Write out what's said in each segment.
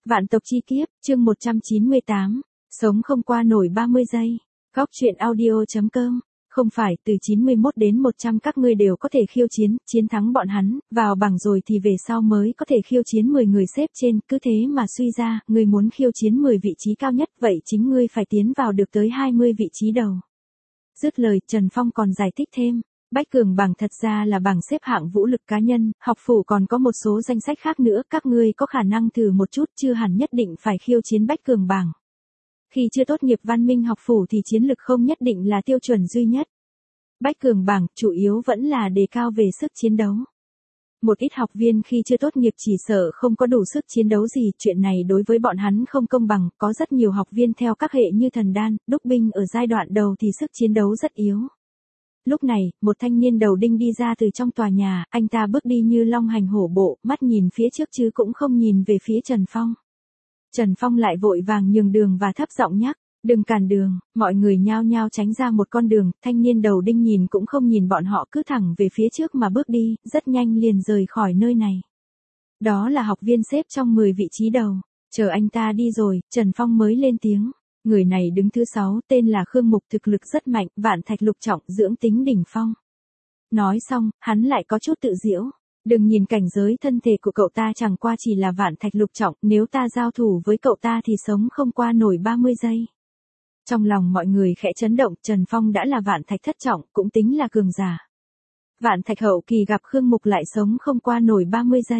Vạn tộc chi kiếp, chương 198, sống không qua nổi 30 giây. Góc truyện audio.com. Không phải, từ 91 đến 100 các ngươi đều có thể khiêu chiến, chiến thắng bọn hắn, vào bảng rồi thì về sau mới có thể khiêu chiến 10 người xếp trên, cứ thế mà suy ra, ngươi muốn khiêu chiến 10 vị trí cao nhất, vậy chính ngươi phải tiến vào được tới 20 vị trí đầu. Dứt lời, Trần Phong còn giải thích thêm. Bách cường bảng thật ra là bảng xếp hạng vũ lực cá nhân, học phủ còn có một số danh sách khác nữa, các ngươi có khả năng thử một chút, chưa hẳn nhất định phải khiêu chiến bách cường bảng. Khi chưa tốt nghiệp văn minh học phủ thì chiến lực không nhất định là tiêu chuẩn duy nhất. Bách cường bảng chủ yếu vẫn là đề cao về sức chiến đấu. Một ít học viên khi chưa tốt nghiệp chỉ sợ không có đủ sức chiến đấu gì, chuyện này đối với bọn hắn không công bằng, có rất nhiều học viên theo các hệ như thần đan, đúc binh ở giai đoạn đầu thì sức chiến đấu rất yếu. Lúc này, một thanh niên đầu đinh đi ra từ trong tòa nhà, anh ta bước đi như long hành hổ bộ, mắt nhìn phía trước chứ cũng không nhìn về phía Trần Phong. Trần Phong lại vội vàng nhường đường và thấp giọng nhắc, đừng cản đường, mọi người nhao nhao tránh ra một con đường, thanh niên đầu đinh nhìn cũng không nhìn bọn họ cứ thẳng về phía trước mà bước đi, rất nhanh liền rời khỏi nơi này. Đó là học viên xếp trong 10 vị trí đầu, chờ anh ta đi rồi, Trần Phong mới lên tiếng. Người này đứng thứ 6, tên là Khương Mục, thực lực rất mạnh, vạn thạch lục trọng, dưỡng tính đỉnh phong. Nói xong, hắn lại có chút tự giễu. Đừng nhìn cảnh giới thân thể của cậu ta chẳng qua chỉ là vạn thạch lục trọng, nếu ta giao thủ với cậu ta thì sống không qua nổi 30 giây. Trong lòng mọi người khẽ chấn động, Trần Phong đã là vạn thạch thất trọng, cũng tính là cường giả. Vạn thạch hậu kỳ gặp Khương Mục lại sống không qua nổi 30 giây.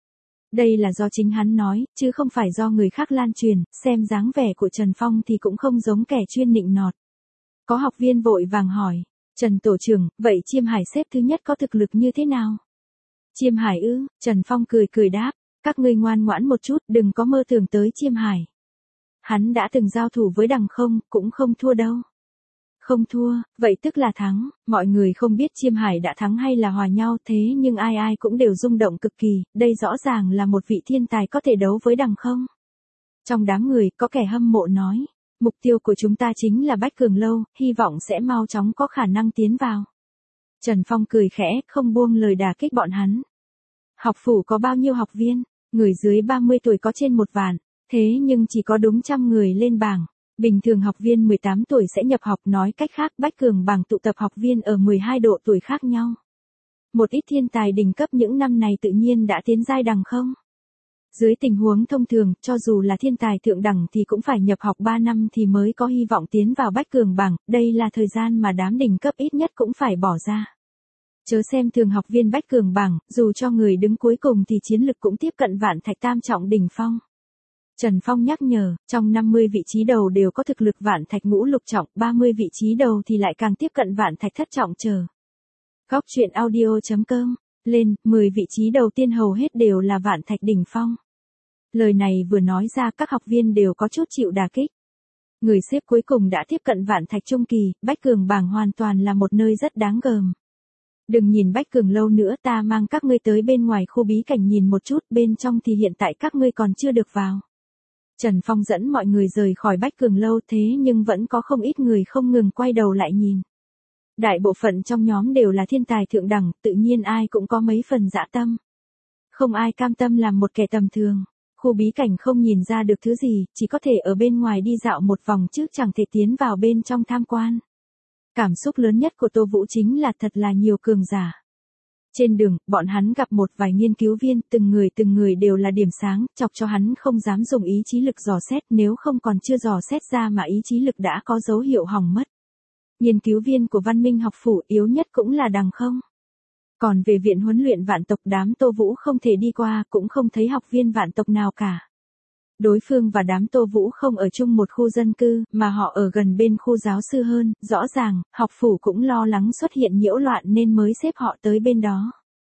Đây là do chính hắn nói, chứ không phải do người khác lan truyền, xem dáng vẻ của Trần Phong thì cũng không giống kẻ chuyên nịnh nọt. Có học viên vội vàng hỏi, Trần tổ trưởng, vậy Chiêm Hải xếp thứ nhất có thực lực như thế nào? Chiêm Hải ư? Trần Phong cười cười đáp, các ngươi ngoan ngoãn một chút, đừng có mơ tưởng tới Chiêm Hải. Hắn đã từng giao thủ với Đằng Không, cũng không thua đâu. Không thua, vậy tức là thắng, mọi người không biết Chiêm Hải đã thắng hay là hòa nhau, thế nhưng ai ai cũng đều rung động cực kỳ, đây rõ ràng là một vị thiên tài có thể đấu với Đằng Không. Trong đám người, có kẻ hâm mộ nói, mục tiêu của chúng ta chính là Bách Cường Lâu, hy vọng sẽ mau chóng có khả năng tiến vào. Trần Phong cười khẽ, không buông lời đả kích bọn hắn. Học phủ có bao nhiêu học viên? Người dưới 30 tuổi có trên 1 vạn, thế nhưng chỉ có đúng 100 người lên bảng. Bình thường học viên 18 tuổi sẽ nhập học, nói cách khác Bách cường bảng tụ tập học viên ở 12 độ tuổi khác nhau. Một ít thiên tài đỉnh cấp những năm này tự nhiên đã tiến giai Đằng Không. Dưới tình huống thông thường, cho dù là thiên tài thượng đẳng thì cũng phải nhập học 3 năm thì mới có hy vọng tiến vào Bách cường bảng, đây là thời gian mà đám đỉnh cấp ít nhất cũng phải bỏ ra. Chớ xem thường học viên Bách cường bảng, dù cho người đứng cuối cùng thì chiến lực cũng tiếp cận vạn thạch tam trọng đỉnh phong. Trần Phong nhắc nhở, trong 50 vị trí đầu đều có thực lực vạn thạch ngũ lục trọng, 30 vị trí đầu thì lại càng tiếp cận vạn thạch thất trọng chờ. Góc truyện audio.com, lên, 10 vị trí đầu tiên hầu hết đều là vạn thạch đỉnh phong. Lời này vừa nói ra các học viên đều có chút chịu đả kích. Người xếp cuối cùng đã tiếp cận vạn thạch trung kỳ, Bách cường bảng hoàn toàn là một nơi rất đáng gờm. Đừng nhìn Bách Cường Lâu nữa, ta mang các ngươi tới bên ngoài khu bí cảnh nhìn một chút, bên trong thì hiện tại các ngươi còn chưa được vào. Trần Phong dẫn mọi người rời khỏi Bách Cường Lâu, thế nhưng vẫn có không ít người không ngừng quay đầu lại nhìn. Đại bộ phận trong nhóm đều là thiên tài thượng đẳng, tự nhiên ai cũng có mấy phần dã tâm. Không ai cam tâm làm một kẻ tầm thường. Khu bí cảnh không nhìn ra được thứ gì, chỉ có thể ở bên ngoài đi dạo một vòng chứ chẳng thể tiến vào bên trong tham quan. Cảm xúc lớn nhất của Tô Vũ chính là thật là nhiều cường giả. Trên đường, bọn hắn gặp một vài nghiên cứu viên, từng người đều là điểm sáng, chọc cho hắn không dám dùng ý chí lực dò xét, nếu không còn chưa dò xét ra mà ý chí lực đã có dấu hiệu hỏng mất. Nghiên cứu viên của văn minh học phủ yếu nhất cũng là Đằng Không. Còn về viện huấn luyện vạn tộc, đám Tô Vũ không thể đi qua, cũng không thấy học viên vạn tộc nào cả. Đối phương và đám Tô Vũ không ở chung một khu dân cư, mà họ ở gần bên khu giáo sư hơn, rõ ràng, học phủ cũng lo lắng xuất hiện nhiễu loạn nên mới xếp họ tới bên đó.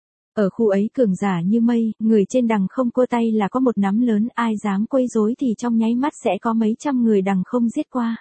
Ở khu ấy cường giả như mây, người trên Đằng Không cua tay là có một nắm lớn, ai dám quấy rối thì trong nháy mắt sẽ có mấy trăm người Đằng Không giết qua.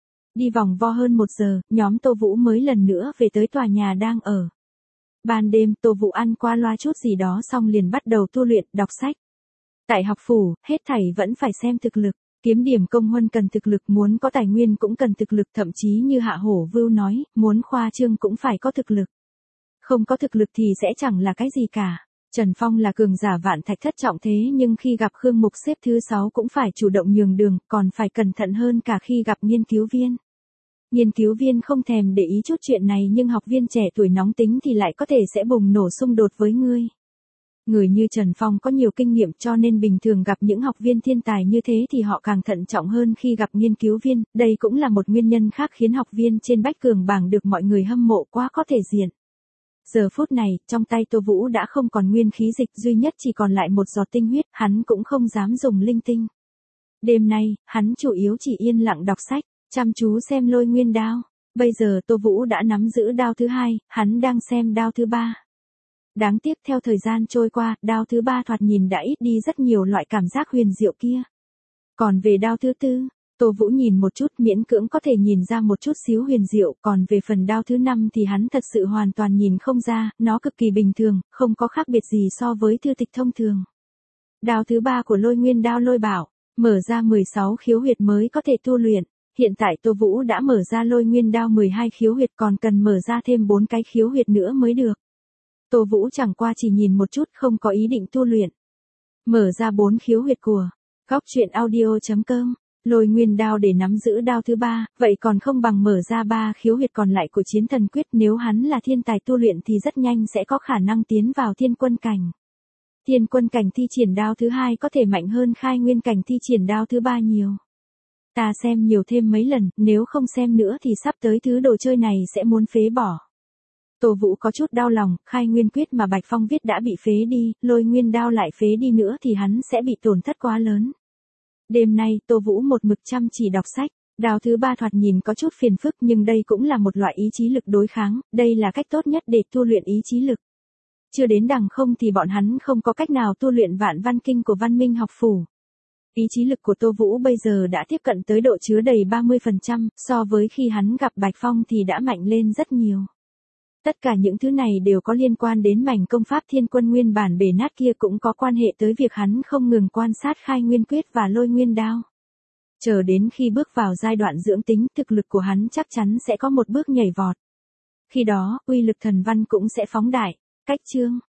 Đi vòng vo hơn 1 giờ, nhóm Tô Vũ mới lần nữa về tới tòa nhà đang ở. Ban đêm, Tô Vũ ăn qua loa chút gì đó xong liền bắt đầu tu luyện, đọc sách. Tại học phủ, hết thảy vẫn phải xem thực lực, kiếm điểm công huân cần thực lực, muốn có tài nguyên cũng cần thực lực, thậm chí như Hạ Hổ Vưu nói, muốn khoa trương cũng phải có thực lực. Không có thực lực thì sẽ chẳng là cái gì cả. Trần Phong là cường giả vạn thạch thất trọng thế nhưng khi gặp Khương Mục xếp thứ 6 cũng phải chủ động nhường đường, còn phải cẩn thận hơn cả khi gặp nghiên cứu viên. Nghiên cứu viên không thèm để ý chút chuyện này nhưng học viên trẻ tuổi nóng tính thì lại có thể sẽ bùng nổ xung đột với ngươi. Người như Trần Phong có nhiều kinh nghiệm cho nên bình thường gặp những học viên thiên tài như thế thì họ càng thận trọng hơn khi gặp nghiên cứu viên, đây cũng là một nguyên nhân khác khiến học viên trên Bách Cường bảng được mọi người hâm mộ quá có thể diện. Giờ phút này, trong tay Tô Vũ đã không còn nguyên khí dịch duy nhất chỉ còn lại một giọt tinh huyết, hắn cũng không dám dùng linh tinh. Đêm nay, hắn chủ yếu chỉ yên lặng đọc sách, chăm chú xem Lôi Nguyên đao. Bây giờ Tô Vũ đã nắm giữ đao thứ 2, hắn đang xem đao thứ 3. Đáng tiếc theo thời gian trôi qua, đao thứ 3 thoạt nhìn đã ít đi rất nhiều loại cảm giác huyền diệu kia. Còn về đao thứ 4, Tô Vũ nhìn một chút miễn cưỡng có thể nhìn ra một chút xíu huyền diệu, còn về phần đao thứ 5 thì hắn thật sự hoàn toàn nhìn không ra, nó cực kỳ bình thường, không có khác biệt gì so với thư tịch thông thường. Đao thứ 3 của Lôi Nguyên đao Lôi Bảo, mở ra 16 khiếu huyệt mới có thể tu luyện. Hiện tại Tô Vũ đã mở ra Lôi Nguyên đao 12 khiếu huyệt còn cần mở ra thêm 4 cái khiếu huyệt nữa mới được. Tô Vũ chẳng qua chỉ nhìn một chút không có ý định tu luyện. Mở ra 4 khiếu huyệt của Góc Truyện Audio.com. Lôi Nguyên đao để nắm giữ đao thứ 3, vậy còn không bằng mở ra 3 khiếu huyệt còn lại của Chiến Thần Quyết, nếu hắn là thiên tài tu luyện thì rất nhanh sẽ có khả năng tiến vào thiên quân cảnh. Thiên quân cảnh thi triển đao thứ 2 có thể mạnh hơn khai nguyên cảnh thi triển đao thứ 3 nhiều. Ta xem nhiều thêm mấy lần, nếu không xem nữa thì sắp tới thứ đồ chơi này sẽ muốn phế bỏ. Tô Vũ có chút đau lòng, khai nguyên quyết mà Bạch Phong viết đã bị phế đi, Lôi Nguyên đao lại phế đi nữa thì hắn sẽ bị tổn thất quá lớn. Đêm nay Tô Vũ một mực chăm chỉ đọc sách, đao thứ 3 thoạt nhìn có chút phiền phức nhưng đây cũng là một loại ý chí lực đối kháng, đây là cách tốt nhất để tu luyện ý chí lực. Chưa đến đằng không thì bọn hắn không có cách nào tu luyện Vạn Văn Kinh của Văn Minh học phủ. Ý chí lực của Tô Vũ bây giờ đã tiếp cận tới độ chứa đầy 30%, so với khi hắn gặp Bạch Phong thì đã mạnh lên rất nhiều. Tất cả những thứ này đều có liên quan đến mảnh công pháp thiên quân nguyên bản bể nát kia, cũng có quan hệ tới việc hắn không ngừng quan sát khai nguyên quyết và Lôi Nguyên đao. Chờ đến khi bước vào giai đoạn dưỡng tính, thực lực của hắn chắc chắn sẽ có một bước nhảy vọt. Khi đó, uy lực thần văn cũng sẽ phóng đại. Cách chương